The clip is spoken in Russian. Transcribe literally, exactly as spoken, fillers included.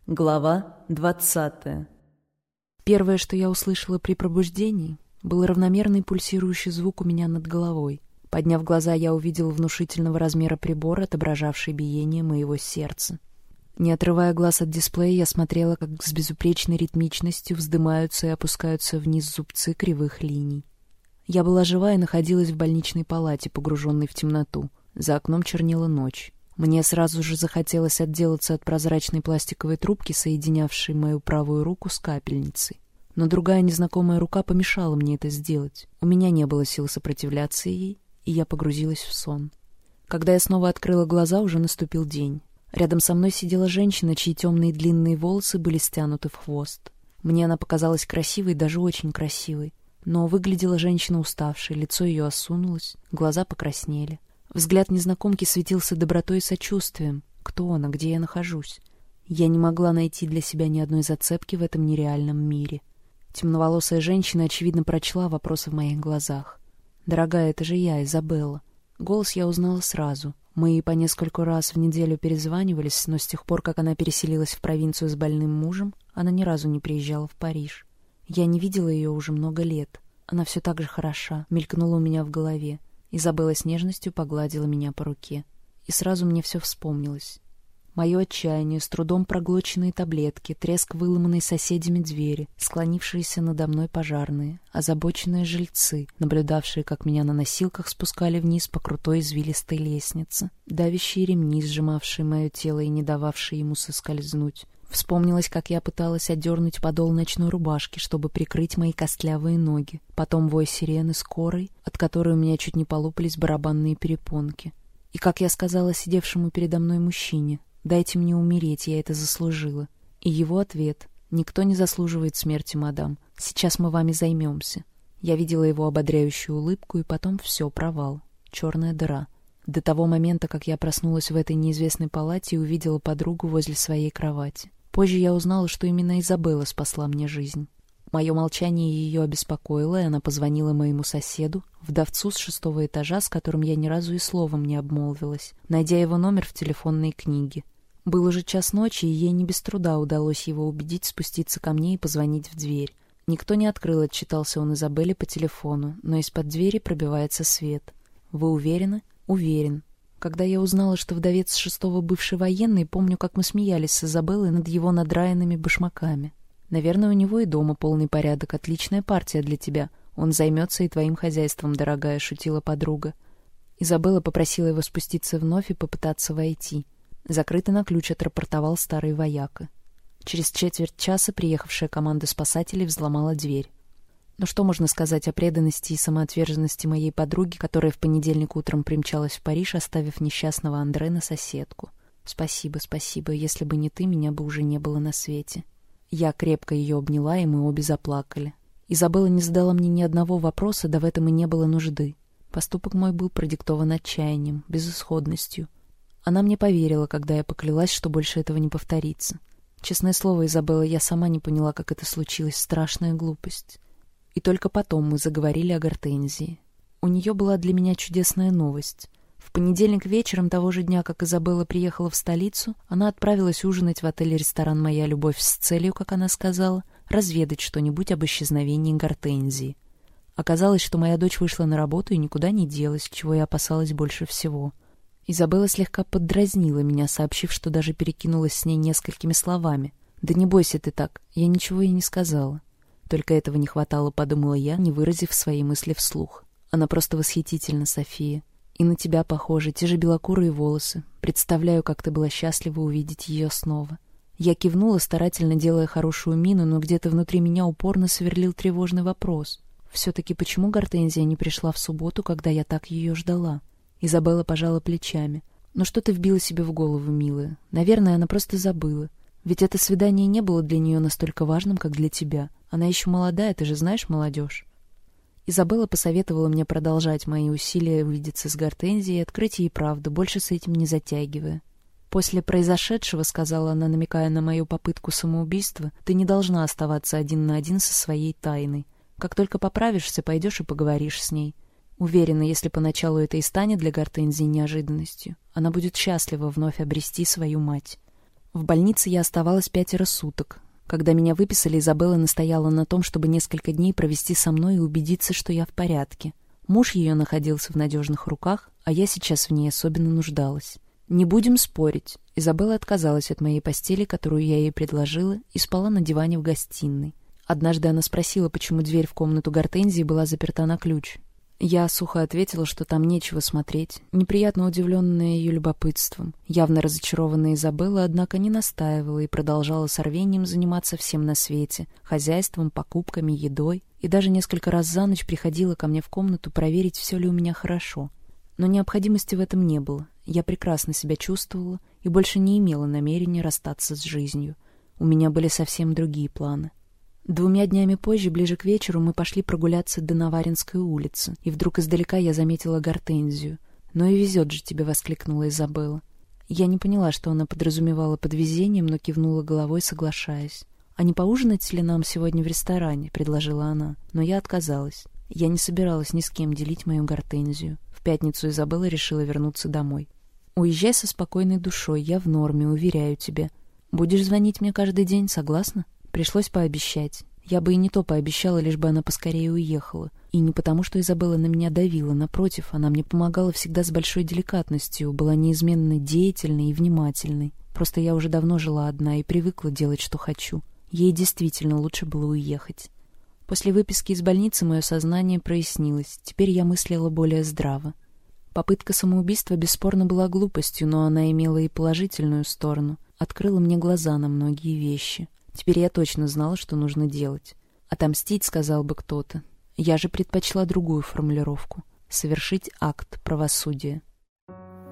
Глава двадцатая. Первое, что я услышала при пробуждении, был равномерный пульсирующий звук у меня над головой. Подняв глаза, я увидела внушительного размера прибор, отображавший биение моего сердца. Не отрывая глаз от дисплея, я смотрела, как с безупречной ритмичностью вздымаются и опускаются вниз зубцы кривых линий. Я была жива и находилась в больничной палате, погруженной в темноту. За окном чернела ночь. Мне сразу же захотелось отделаться от прозрачной пластиковой трубки, соединявшей мою правую руку с капельницей. Но другая незнакомая рука помешала мне это сделать. У меня не было сил сопротивляться ей, и я погрузилась в сон. Когда я снова открыла глаза, уже наступил день. Рядом со мной сидела женщина, чьи темные длинные волосы были стянуты в хвост. Мне она показалась красивой, даже очень красивой. Но выглядела женщина уставшей, лицо ее осунулось, глаза покраснели. Взгляд незнакомки светился добротой и сочувствием. Кто она? Где я нахожусь? Я не могла найти для себя ни одной зацепки в этом нереальном мире. Темноволосая женщина, очевидно, прочла вопросы в моих глазах. «Дорогая, это же я, Изабелла». Голос я узнала сразу. Мы по нескольку раз в неделю перезванивались, но с тех пор, как она переселилась в провинцию с больным мужем, она ни разу не приезжала в Париж. Я не видела ее уже много лет. Она все так же хороша, мелькнула у меня в голове. Изабелла с нежностью погладила меня по руке. И сразу мне все вспомнилось. Мое отчаяние, с трудом проглоченные таблетки, треск выломанной соседями двери, склонившиеся надо мной пожарные, озабоченные жильцы, наблюдавшие, как меня на носилках спускали вниз по крутой извилистой лестнице, давящие ремни, сжимавшие мое тело и не дававшие ему соскользнуть. Вспомнилось, как я пыталась отдернуть подол ночной рубашки, чтобы прикрыть мои костлявые ноги. Потом вой сирены скорой, от которой у меня чуть не полопались барабанные перепонки. И как я сказала сидевшему передо мной мужчине: «Дайте мне умереть, я это заслужила». И его ответ: «Никто не заслуживает смерти, мадам. Сейчас мы вами займемся». Я видела его ободряющую улыбку, и потом все, провал. Черная дыра. До того момента, как я проснулась в этой неизвестной палате и увидела подругу возле своей кровати. Позже я узнала, что именно Изабелла спасла мне жизнь. Мое молчание ее обеспокоило, и она позвонила моему соседу, вдовцу с шестого этажа, с которым я ни разу и словом не обмолвилась, найдя его номер в телефонной книге. Был уже час ночи, и ей не без труда удалось его убедить спуститься ко мне и позвонить в дверь. Никто не открыл, отчитался он Изабелле по телефону, но из-под двери пробивается свет. «Вы уверены?» «Уверен». Когда я узнала, что вдовец с шестого бывший военный, помню, как мы смеялись с Изабеллой над его надраенными башмаками. «Наверное, у него и дома полный порядок. Отличная партия для тебя. Он займется и твоим хозяйством, дорогая», — шутила подруга. Изабелла попросила его спуститься вновь и попытаться войти. «Закрыто на ключ», — отрапортовал старый вояка. Через четверть часа приехавшая команда спасателей взломала дверь. Но что можно сказать о преданности и самоотверженности моей подруги, которая в понедельник утром примчалась в Париж, оставив несчастного Андре на соседку? «Спасибо, спасибо. Если бы не ты, меня бы уже не было на свете». Я крепко ее обняла, и мы обе заплакали. Изабелла не задала мне ни одного вопроса, да в этом и не было нужды. Поступок мой был продиктован отчаянием, безысходностью. Она мне поверила, когда я поклялась, что больше этого не повторится. Честное слово, Изабелла, я сама не поняла, как это случилось. Страшная глупость. И только потом мы заговорили о Гортензии. У нее была для меня чудесная новость. В понедельник вечером того же дня, как Изабелла приехала в столицу, она отправилась ужинать в отель-ресторан «Моя любовь» с целью, как она сказала, разведать что-нибудь об исчезновении Гортензии. Оказалось, что моя дочь вышла на работу и никуда не делась, чего я опасалась больше всего. Изабелла слегка поддразнила меня, сообщив, что даже перекинулась с ней несколькими словами. «Да не бойся ты так, я ничего ей не сказала». Только этого не хватало, подумала я, не выразив свои мысли вслух. Она просто восхитительна, София. И на тебя похожи, те же белокурые волосы. Представляю, как ты была счастлива увидеть ее снова. Я кивнула, старательно делая хорошую мину, но где-то внутри меня упорно сверлил тревожный вопрос. Все-таки почему Гортензия не пришла в субботу, когда я так ее ждала? Изабелла пожала плечами. «Ну что ты вбила себе в голову, милая? Наверное, она просто забыла. Ведь это свидание не было для нее настолько важным, как для тебя. Она еще молодая, ты же знаешь, молодежь». Изабелла посоветовала мне продолжать мои усилия увидеться с Гортензией и открыть ей правду, больше с этим не затягивая. «После произошедшего, — сказала она, намекая на мою попытку самоубийства, — ты не должна оставаться один на один со своей тайной. Как только поправишься, пойдешь и поговоришь с ней. Уверена, если поначалу это и станет для Гортензии неожиданностью, она будет счастлива вновь обрести свою мать». В больнице я оставалась пятеро суток. Когда меня выписали, Изабелла настояла на том, чтобы несколько дней провести со мной и убедиться, что я в порядке. Муж ее находился в надежных руках, а я сейчас в ней особенно нуждалась. Не будем спорить. Изабелла отказалась от моей постели, которую я ей предложила, и спала на диване в гостиной. Однажды она спросила, почему дверь в комнату Гортензии была заперта на ключ. Я сухо ответила, что там нечего смотреть, неприятно удивленная ее любопытством. Явно разочарованная Изабелла, однако, не настаивала и продолжала с рвением заниматься всем на свете — хозяйством, покупками, едой, и даже несколько раз за ночь приходила ко мне в комнату проверить, все ли у меня хорошо. Но необходимости в этом не было. Я прекрасно себя чувствовала и больше не имела намерения расстаться с жизнью. У меня были совсем другие планы. Двумя днями позже, ближе к вечеру, мы пошли прогуляться до Наваринской улицы, и вдруг издалека я заметила Гортензию. «Ну и везет же тебе!» — воскликнула Изабелла. Я не поняла, что она подразумевала под везением, но кивнула головой, соглашаясь. «А не поужинать ли нам сегодня в ресторане?» — предложила она, но я отказалась. Я не собиралась ни с кем делить мою Гортензию. В пятницу Изабелла решила вернуться домой. «Уезжай со спокойной душой, я в норме, уверяю тебя. Будешь звонить мне каждый день, согласна?» Пришлось пообещать. Я бы и не то пообещала, лишь бы она поскорее уехала. И не потому, что Изабелла на меня давила, напротив, она мне помогала всегда с большой деликатностью, была неизменно деятельной и внимательной. Просто я уже давно жила одна и привыкла делать, что хочу. Ей действительно лучше было уехать. После выписки из больницы мое сознание прояснилось. Теперь я мыслила более здраво. Попытка самоубийства бесспорно была глупостью, но она имела и положительную сторону. Открыла мне глаза на многие вещи. Теперь я точно знала, что нужно делать. Отомстить, сказал бы кто-то. Я же предпочла другую формулировку. Совершить акт правосудия.